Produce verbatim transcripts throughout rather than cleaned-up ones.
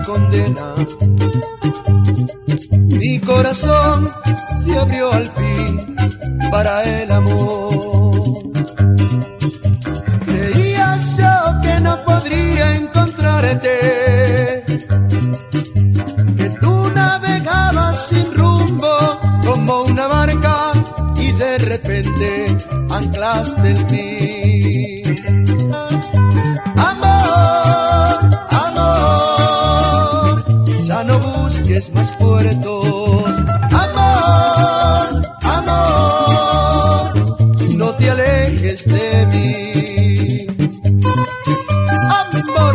condena. Mi corazón se abrió al fin para el amor. Creía yo que no podría encontrarte, que tú navegabas sin rumbo como una barca y de repente anclaste en mí. Amor, amor, ya no busques más puertos. Amor, amor, no te alejes de mí. Amor.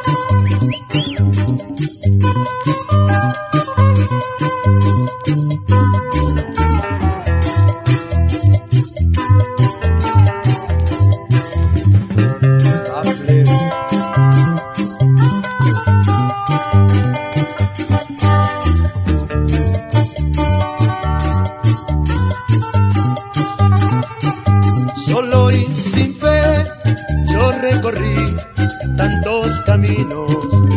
Solo y sin fe yo recorrí tantos caminos.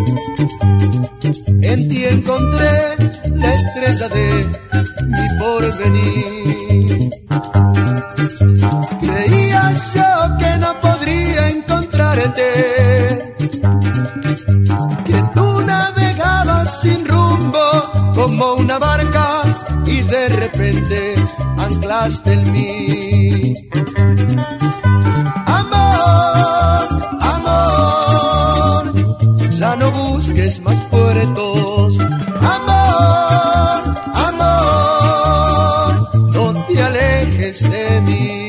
En ti encontré la estrella de mi porvenir. Creía yo que no podría encontrarte, que tú navegabas sin rumbo como una barca y de repente anclaste en mí. Amor, amor, ya no busques más puertos. Amor, amor, no te alejes de mí.